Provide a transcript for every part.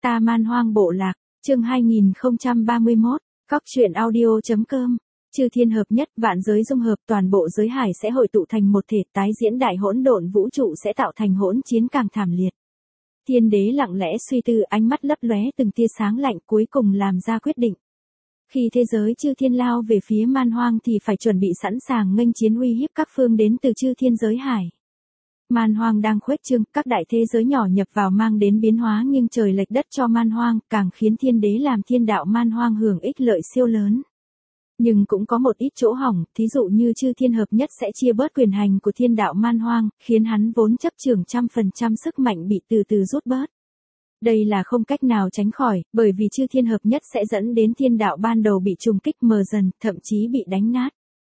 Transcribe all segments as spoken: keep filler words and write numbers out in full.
Ta Man Hoang Bộ Lạc, chương hai nghìn không trăm ba mươi mốt, Cóc truyện audio chấm com. Chư thiên hợp nhất, vạn giới dung hợp, toàn bộ giới hải sẽ hội tụ thành một thể, tái diễn đại hỗn độn vũ trụ sẽ tạo thành hỗn chiến càng thảm liệt. Thiên đế lặng lẽ suy tư, ánh mắt lấp lóe từng tia sáng lạnh, cuối cùng làm ra quyết định. Khi thế giới chư thiên lao về phía Man Hoang thì phải chuẩn bị sẵn sàng nghênh chiến uy hiếp các phương đến từ chư thiên giới hải. Man Hoang đang khuếch trương, các đại thế giới nhỏ nhập vào mang đến biến hóa nghiêng trời lệch đất cho Man Hoang, càng khiến thiên đế làm thiên đạo Man Hoang hưởng ích lợi siêu lớn. Nhưng cũng có một ít chỗ hỏng, thí dụ như chư thiên hợp nhất sẽ chia bớt quyền hành của thiên đạo Man Hoang, khiến hắn vốn chấp trưởng trăm phần trăm sức mạnh bị từ từ rút bớt. Đây là không cách nào tránh khỏi, bởi vì chư thiên hợp nhất sẽ dẫn đến thiên đạo ban đầu bị trùng kích mờ dần, thậm chí bị đánh nát.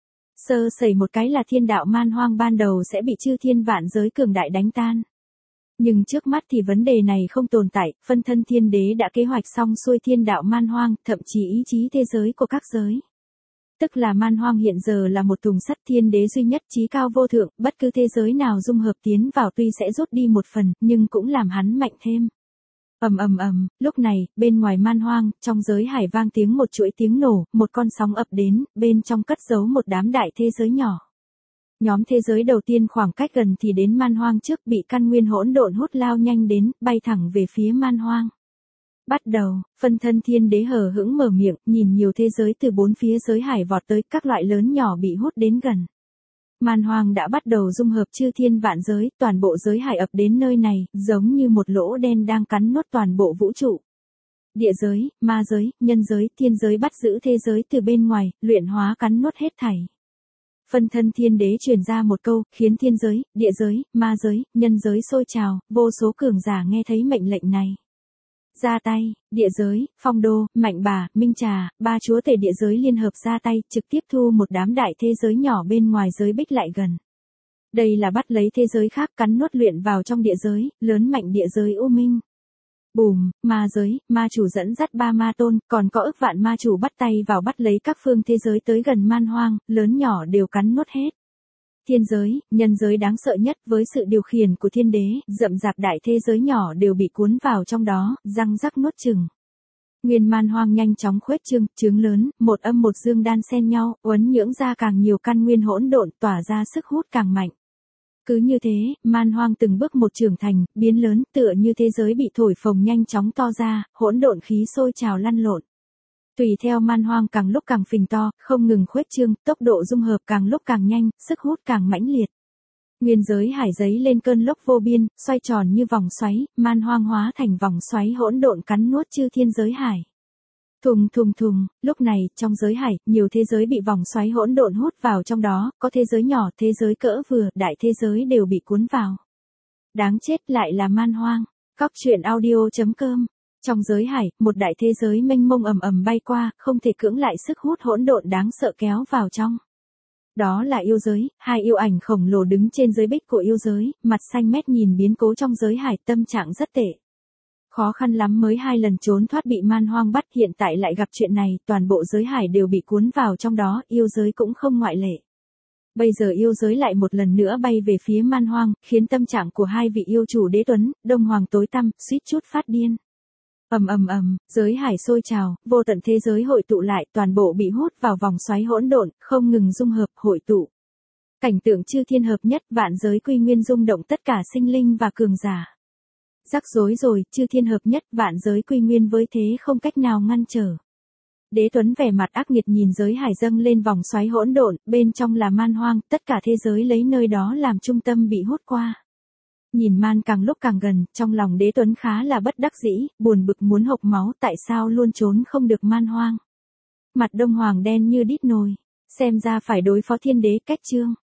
Sơ sẩy một cái là thiên đạo Man Hoang ban đầu sẽ bị chư thiên vạn giới cường đại đánh tan. Nhưng trước mắt thì vấn đề này không tồn tại, phân thân thiên đế đã kế hoạch xong xuôi thiên đạo Man Hoang, thậm chí ý chí thế giới của các giới. Tức là Man Hoang hiện giờ là một thùng sắt, thiên đế duy nhất chí cao vô thượng, bất cứ thế giới nào dung hợp tiến vào tuy sẽ rút đi một phần, nhưng cũng làm hắn mạnh thêm. Ầm ầm ầm, lúc này, bên ngoài Man Hoang, trong giới hải vang tiếng một chuỗi tiếng nổ, một con sóng ập đến, bên trong cất giấu một đám đại thế giới nhỏ. Nhóm thế giới đầu tiên khoảng cách gần thì đến Man Hoang trước, bị căn nguyên hỗn độn hút lao nhanh đến, bay thẳng về phía Man Hoang. Bắt đầu, phân thân thiên đế hờ hững mở miệng, nhìn nhiều thế giới từ bốn phía giới hải vọt tới, các loại lớn nhỏ bị hút đến gần. Man Hoang đã bắt đầu dung hợp chư thiên vạn giới, toàn bộ giới hải ập đến nơi này, giống như một lỗ đen đang cắn nuốt toàn bộ vũ trụ. Địa giới, ma giới, nhân giới, thiên giới bắt giữ thế giới từ bên ngoài, luyện hóa cắn nuốt hết thảy. Phân thân thiên đế truyền ra một câu, khiến thiên giới, địa giới, ma giới, nhân giới sôi trào, vô số cường giả nghe thấy mệnh lệnh này. Ra tay, địa giới, phong đô, mạnh bà, minh trà, ba chúa tể địa giới liên hợp ra tay, trực tiếp thu một đám đại thế giới nhỏ bên ngoài giới bích lại gần. Đây là bắt lấy thế giới khác cắn nuốt luyện vào trong địa giới, lớn mạnh địa giới U Minh. Bùm, ma giới, ma chủ dẫn dắt ba ma tôn, còn có ức vạn ma chủ bắt tay vào bắt lấy các phương thế giới tới gần Man Hoang, lớn nhỏ đều cắn nuốt hết. Thiên giới, nhân giới đáng sợ nhất với sự điều khiển của thiên đế, rậm rạp đại thế giới nhỏ đều bị cuốn vào trong đó, răng rắc nuốt chừng. Nguyên Man Hoang nhanh chóng khuếch trương, trướng lớn, một âm một dương đan xen nhau, uốn nhưỡng ra càng nhiều căn nguyên hỗn độn, tỏa ra sức hút càng mạnh. Cứ như thế, Man Hoang từng bước một trưởng thành, biến lớn, tựa như thế giới bị thổi phồng nhanh chóng to ra, hỗn độn khí sôi trào lăn lộn. Tùy theo Man Hoang càng lúc càng phình to, không ngừng khuếch trương, tốc độ dung hợp càng lúc càng nhanh, sức hút càng mãnh liệt. Nguyên giới hải giấy lên cơn lốc vô biên, xoay tròn như vòng xoáy, Man Hoang hóa thành vòng xoáy hỗn độn cắn nuốt chư thiên giới hải. Thùng thùng thùng, lúc này, trong giới hải, nhiều thế giới bị vòng xoáy hỗn độn hút vào trong đó, có thế giới nhỏ, thế giới cỡ vừa, đại thế giới đều bị cuốn vào. Đáng chết lại là Man Hoang. Cóc truyện audio chấm com. Trong giới hải, một đại thế giới mênh mông ầm ầm bay qua, không thể cưỡng lại sức hút hỗn độn đáng sợ kéo vào trong. Đó là yêu giới, hai yêu ảnh khổng lồ đứng trên giới bích của yêu giới, mặt xanh mét nhìn biến cố trong giới hải, tâm trạng rất tệ. Khó khăn lắm mới hai lần trốn thoát bị Man Hoang bắt, hiện tại lại gặp chuyện này, toàn bộ giới hải đều bị cuốn vào trong đó, yêu giới cũng không ngoại lệ. Bây giờ yêu giới lại một lần nữa bay về phía Man Hoang, khiến tâm trạng của hai vị yêu chủ đế tuấn, Đông Hoàng tối tăm, suýt chút phát điên. Ầm ầm ầm, giới hải sôi trào, vô tận thế giới hội tụ lại, toàn bộ bị hút vào vòng xoáy hỗn độn, không ngừng dung hợp, hội tụ. Cảnh tượng chư thiên hợp nhất, vạn giới quy nguyên rung động tất cả sinh linh và cường giả. Rắc rối rồi, chư thiên hợp nhất, vạn giới quy nguyên với thế không cách nào ngăn trở. Đế Tuấn vẻ mặt ác nghiệt nhìn giới hải dâng lên vòng xoáy hỗn độn, bên trong là Man Hoang, tất cả thế giới lấy nơi đó làm trung tâm bị hút qua. Nhìn Man càng lúc càng gần, trong lòng Đế Tuấn khá là bất đắc dĩ, buồn bực muốn hộc máu, tại sao luôn trốn không được Man Hoang. Mặt Đông Hoàng đen như đít nồi, xem ra phải đối phó thiên đế cách chương.